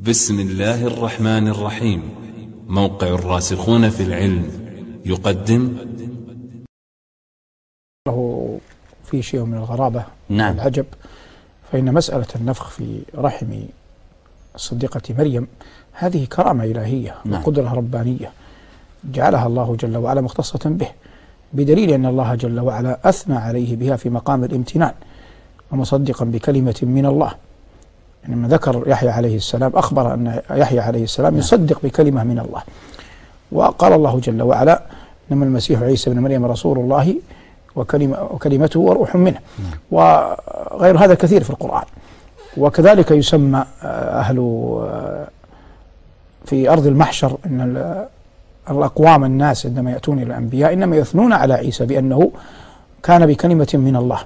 بسم الله الرحمن الرحيم. موقع الراسخون في العلم يقدم له في شيء من الغرابة والعجب، فإن مسألة النفخ في رحم الصديقة مريم هذه كرامة إلهية وقدرة ربانية جعلها الله جل وعلا مختصة به، بدليل أن الله جل وعلا أثنى عليه بها في مقام الامتنان ومصدقا بكلمة من الله. لما ذكر يحيى عليه السلام أخبر أن يحيى عليه السلام يصدق بكلمة من الله، وقال الله جل وعلا إنما المسيح عيسى بن مريم رسول الله وكلمته وروح منه، وغير هذا كثير في القرآن. وكذلك يسمى أهل في أرض المحشر أن الأقوام الناس عندما يأتون إلى الأنبياء إنما يثنون على عيسى بأنه كان بكلمة من الله.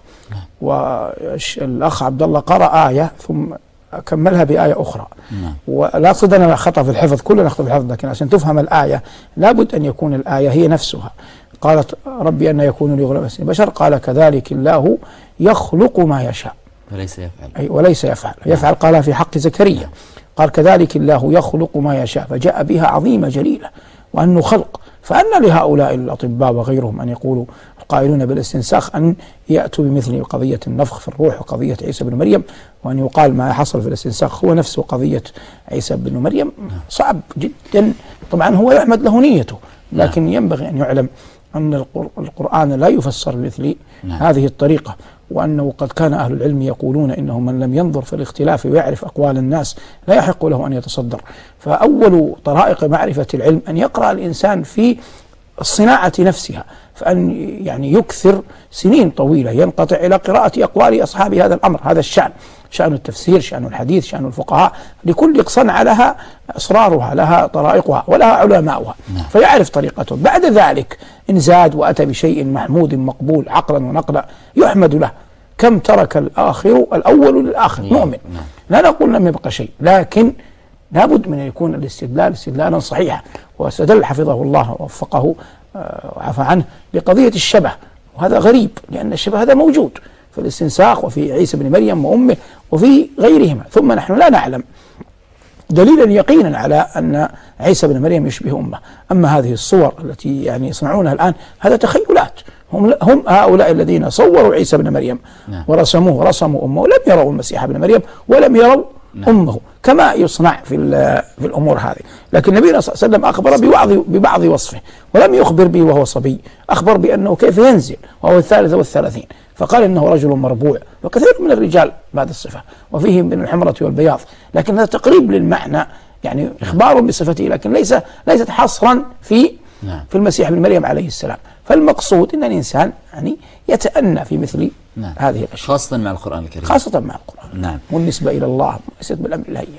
والأخ عبد الله قرأ آية ثم كملها بآية أخرى، ولا صدنا خطأ في الحفظ، كلنا نخطأ في الحفظ، لكن عشان تفهم الآية لابد أن يكون الآية هي نفسها. قالت ربي أن يكون لي غلام اسمه بشر، قال كذلك الله يخلق ما يشاء وليس يفعل. أي وليس يفعل، يفعل قالها في حق زكريا، قال كذلك الله يخلق ما يشاء، فجاء بها عظيمة جليلة وأنه خلق. فأن لهؤلاء الأطباء وغيرهم أن يقولوا القائلون بالاستنساخ أن يأتوا بمثل قضية النفخ في الروح وقضية عيسى بن مريم، وأن يقال ما حصل في الاستنساخ هو نفسه قضية عيسى بن مريم، صعب جدا. طبعا هو يحمد له نيته، لكن ينبغي أن يعلم أن القرآن لا يفسر بمثل هذه الطريقة، وأنه قد كان أهل العلم يقولون إنه من لم ينظر في الاختلاف ويعرف أقوال الناس لا يحق له أن يتصدر. فأول طرائق معرفة العلم أن يقرأ الإنسان في الصناعة نفسها، فأن يعني يكثر سنين طويلة ينقطع إلى قراءة أقوال أصحاب هذا الأمر، هذا الشأن، شأن التفسير، شأن الحديث، شأن الفقهاء، لكل صنعة لها أسرارها، لها طرائقها ولها علماؤها، فيعرف طريقته. بعد ذلك إن زاد وأتى بشيء محمود مقبول عقلا ونقلا يحمد له. كم ترك الأول للآخر نؤمن، لا نقول لم يبقى شيء، لكن لابد من أن يكون الاستدلال استدلالا صحيحا. واستدل حفظه الله ووفقه وعفى عنه بقضية الشبه، وهذا غريب لأن الشبه هذا موجود في الاستنساخ وفي عيسى بن مريم وأمه وفي غيرهما، ثم نحن لا نعلم دليلا يقينا على أن عيسى بن مريم يشبه أمه. أما هذه الصور التي يعني يصنعونها الآن هذا تخيلات، هم هؤلاء الذين صوروا عيسى بن مريم ورسموه ورسموا أمه ولم يروا المسيح بن مريم ولم يروا أمه، كما يصنع في الأمور هذه. لكن النبي صلى الله عليه وسلم أخبر ببعض وصفه ولم يخبر به وهو صبي، أخبر بأنه كيف ينزل وهو 33، فقال إنه رجل مربوع، وكثير من الرجال بعد الصفة وفيهم من الحمرة والبياض، لكن هذا تقريب للمعنى، يعني إخبار بصفته، لكن ليست حصرا في المسيح بن مريم عليه السلام. فالمقصود أن الإنسان يعني يتأنى في مثل هذه الأشياء، خاصة مع القرآن الكريم، خاصة مع القرآن والنسبة إلى الله ليست بالأمر الهين.